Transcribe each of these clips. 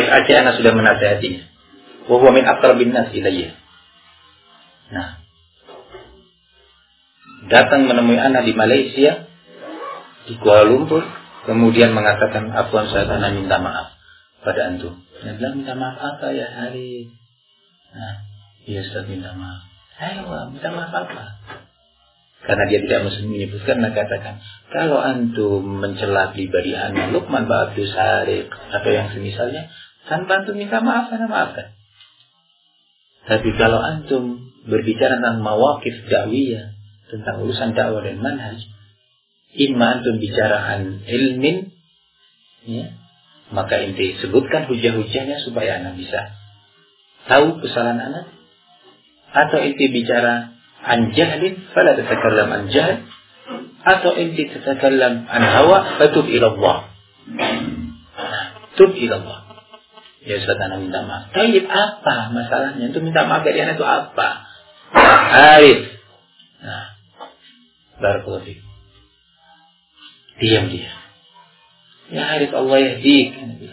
Aceh ana sudah menasihatinya. Wa huwa min aqrabin nas ilayya. Nah, datang menemui ana di Malaysia, di Kuala Lumpur, kemudian mengatakan, afwan Ustaz, ana minta maaf pada antum. Dia bilang, minta maaf apa ya Hari? Nah, iya Ustaz, minta maaf. Ayo, minta maaf apa? Karena dia tidak menyebutkan, dia katakan, kalau antum mencela pribadi ana Luqman Ba'abdus Sariq atau yang semisalnya, tanpa antum minta maaf, ana maafkan. Tapi kalau antum berbicara tentang mawaqif dakwiyah, tentang urusan dakwah dan manhaj, imma antum bicara an ilmin, ya, maka inti sebutkan hujah-hujahnya supaya anak bisa tahu kesalahan anak. Atau inti bicara an jahlin, fala tatakallam an jahl. Atau inti tatakallam an hawa, fatub ilallah. Tub ilallah. Ya Ustaz, anak minta maaf. Tayyib, apa masalahnya? Itu minta maaf dari anak itu apa? Arif. Nah, barakallahu fiik. Diam dia. Ya Arif, Allah yahdik.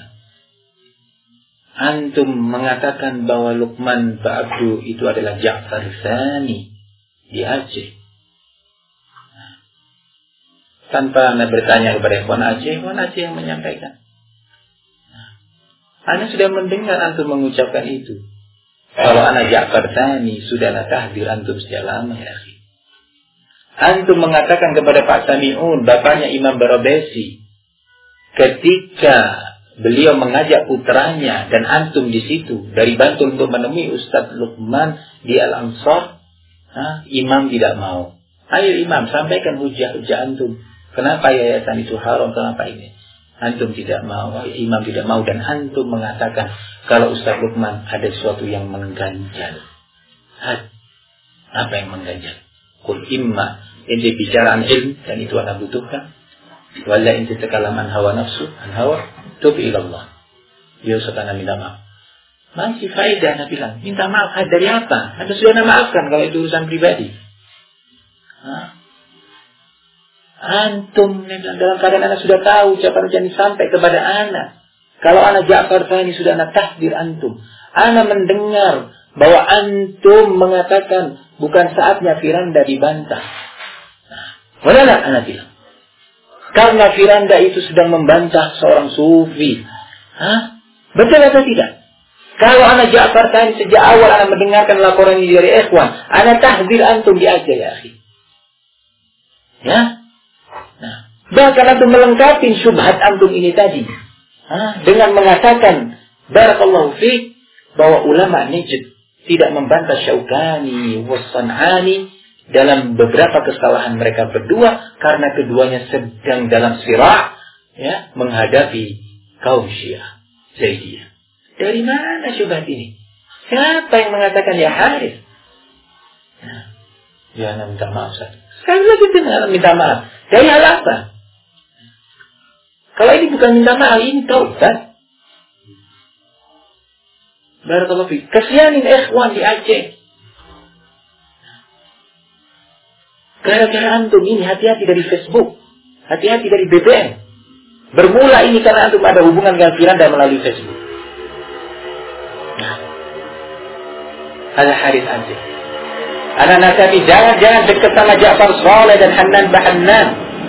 Antum mengatakan bahwa Luqman Ba'abdu itu adalah Ja'far Tsani di Aceh. Nah, tanpa anda bertanya kepada Ikhwan Aceh yang menyampaikan. Anda sudah mendengar antum mengucapkan itu. Kalau anak Ja'far Tsani sudah tahdir antum sejak lama ya akhi. Antum mengatakan kepada Pak Sami'un, bapaknya Imam Barabesi, ketika beliau mengajak putranya dan antum di situ dari Bantul untuk menemui Ustaz Luqman di Al-Ansar, Imam tidak mau. Ayo Imam, sampaikan hujah-hujah antum. Kenapa yayasan itu haram? Kenapa ini? Antum tidak mau, Imam tidak mau, dan antum mengatakan kalau Ustaz Luqman ada sesuatu yang mengganjal. Apa yang mengganjal? Qul imma, inti bicaraan ilm, dan itu anda butuhkan. Wala inti tekalaman hawa nafsu, an hawa, tub ilallah. Ya Ustaz, anda minta maaf. Masih faedah, anda bilang, minta maaf dari apa? Anda sudah anda maafkan kalau itu urusan pribadi. Antum dalam keadaan anak sudah tahu ucapan sampai kepada anak. Kalau anak Ja'far Tsani sudah anak tahdir antum. Anak mendengar bahwa antum mengatakan bukan saatnya Firanda dibantah. Mana anak bilang? Karena Firanda itu sedang membantah seorang sufi. Betul atau tidak? Kalau anak Ja'far Tsani sejak awal anak mendengarkan laporan ini dari ikhwan, anak tahdir antum di Aceh ya akhi. Ya? Nah, bahkan antum melengkapi syubhat antum ini tadi dengan mengatakan barakallahu fiik bahwa ulama Najd tidak membantah Syaukani was-San'ani dalam beberapa kesalahan mereka berdua karena keduanya sedang dalam sirah, ya, menghadapi kaum Syiah Zaidiyah. Dari mana syubhat ini? Siapa yang mengatakan ya Haris? Ya, anda minta maaf saja. Sekali lagi dengar minta maaf. Dari hal apa? Kalau ini bukan minta maaf, ini taubat. Barakallahu fiik. Kasihanin ikhwan di Aceh. Gara-gara antum ini hati-hati dari Facebook. Hati-hati dari BBM. Bermula ini karena antum ada hubungan dengan Firanda melalui Facebook. Nah. Ada Haris Aceh. Anak-anak kami jangan dekat sama Ja'far Saleh dan Hannan Bahannan.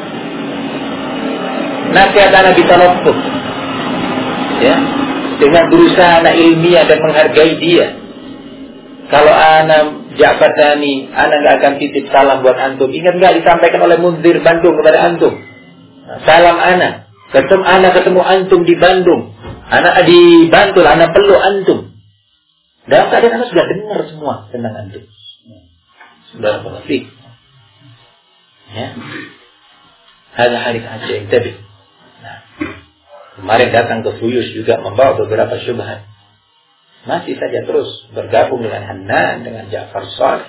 Nasihat anak bisa luput, ya, dengan berusaha anak ilmiah dan menghargai dia. Kalau anak Ja'far Tsani, anak nggak akan titip salam buat antum. Ingat nggak disampaikan oleh Munzir Bandung kepada antum? Salam anak. Ketemu antum di Bandung. Anak di Bantul, anak peluk antum. Dalam keadaan anak sudah dengar semua tentang antum. Sudah berfik, ya. Ada Haris Aceh yang tadi. Nah, kemarin datang ke Fuyus juga membawa beberapa syubhat. Masih saja terus bergabung dengan Hannan, dengan Ja'far Saleh.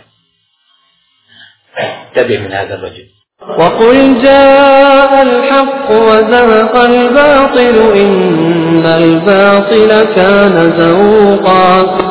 Tabi min hadzal rajul. وقل جاء الحق وزهق الباطل إن الباطل كان زهوقا